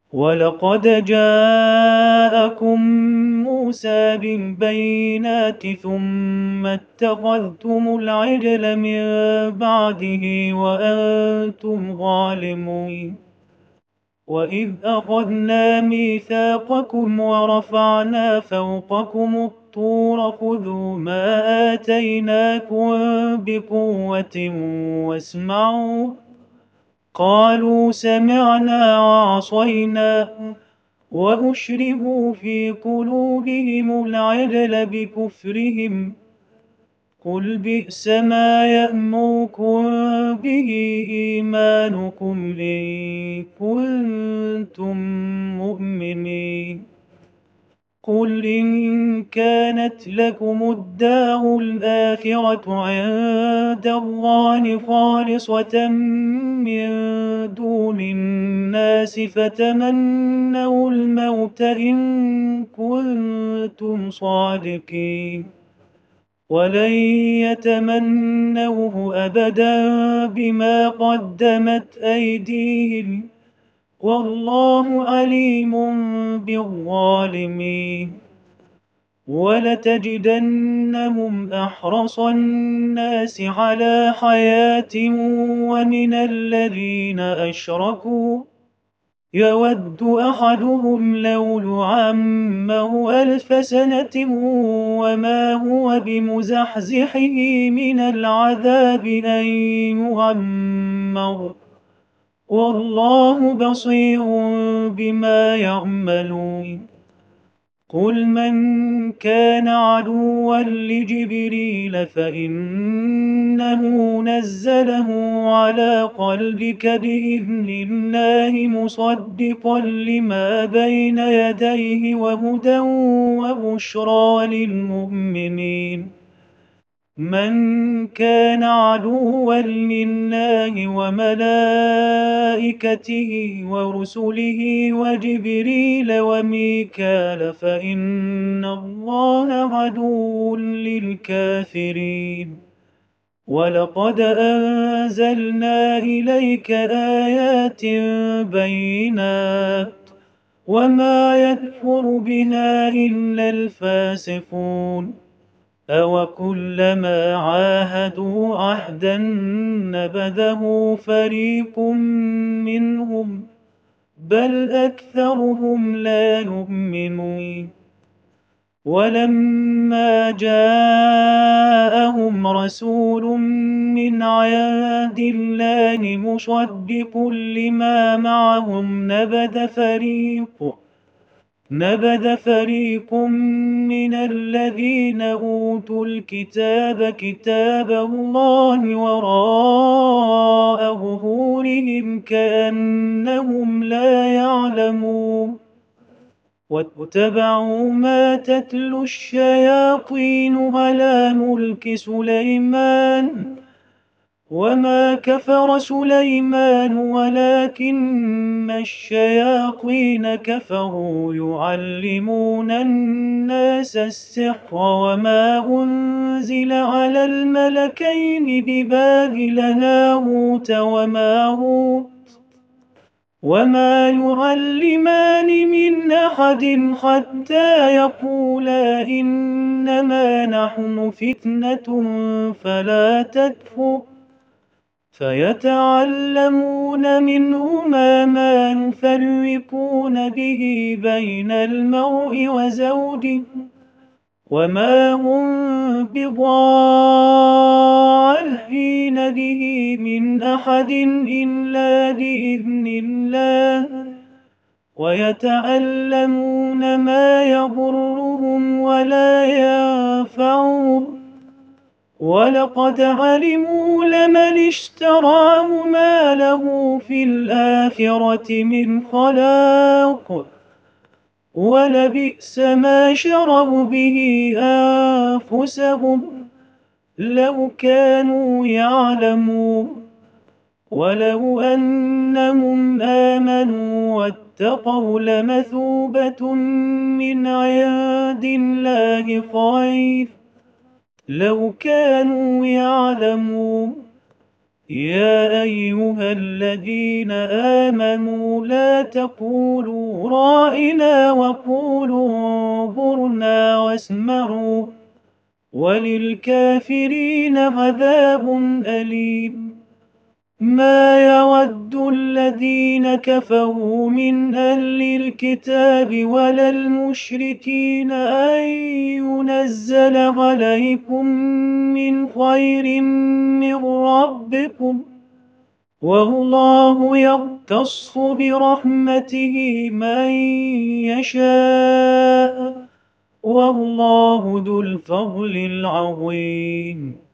ولقد جاءكم موسى بالبينات ثم اتخذتم العجل من بعده وأنتم ظالمون. وإذ أخذنا ميثاقكم ورفعنا فوقكم الطور خذوا ما آتيناكم بقوة واسمعوا. قالوا سمعنا وعصينا وأشربوا في قلوبهم العجل بكفرهم. قل بئس ما يأمركم به إيمانكم إن كنتم مؤمنين. قل إن كانت لكم الدار الآخرة عند الله خالصة من دون الناس فتمنوا الموت إن كنتم صادقين. ولن يتمنوه أبدا بما قدمت أيديهم والله عليم بالظالمين. ولتجدنهم أحرص الناس على حياة ومن الذين أشركوا يود أحدهم لو يعمر 1000 سنة وما هو بمزحزحه من العذاب أن يعمر والله بصير بما يعملون. قل من كان عدوا لجبريل فإنه نزله على قلبك بإذن الله مصدقا لما بين يديه وهدى وبشرى للمؤمنين. من كان عدوا لله وملائكته ورسله وجبريل وميكال فإن الله عدو للكافرين. ولقد أنزلنا إليك آيات بينات وما يكفر بها إلا الفاسقون. أوكلما عاهدوا عهدا نبذه فريق منهم بل أكثرهم لا يؤمنون. ولما جاءهم رسول من عند الله مصدق لما معهم نبذ فريق من الذين أوتوا الكتاب كتاب الله وراء ظهورهم كأنهم لا يعلمون. واتبعوا ما تتلو الشياطين على ملك سليمان وما كفر سليمان ولكن الشياطين كفروا يعلمون الناس السحر وما أنزل على الملكين ببابل هاروت وماروت وما يعلمان من أحد حتى يقولا إنما نحن فتنة فلا تكفر. فيتعلمون منهما ما يفرقون به بين المرء وزوجه وما هم بضارين به من أحد إلا بإذن الله ويتعلمون ما يضرهم ولا ينفعهم. ولقد علموا لمن اشتراه ما له في الآخرة من خلاق ولبئس ما شروا به أنفسهم لو كانوا يعلمون. ولو أنهم آمنوا واتقوا لمثوبة من عند الله خير لو كانوا يعلمون. يا أيها الذين آمنوا لا تقولوا رائنا وقولوا انظرنا واسمعوا وللكافرين عذاب أليم. ما يود الذين كفروا من أهل الكتاب ولا المشركين أن ينزل عليكم من خير من ربكم، والله يختص برحمته من يشاء، والله ذو الفضل العظيم.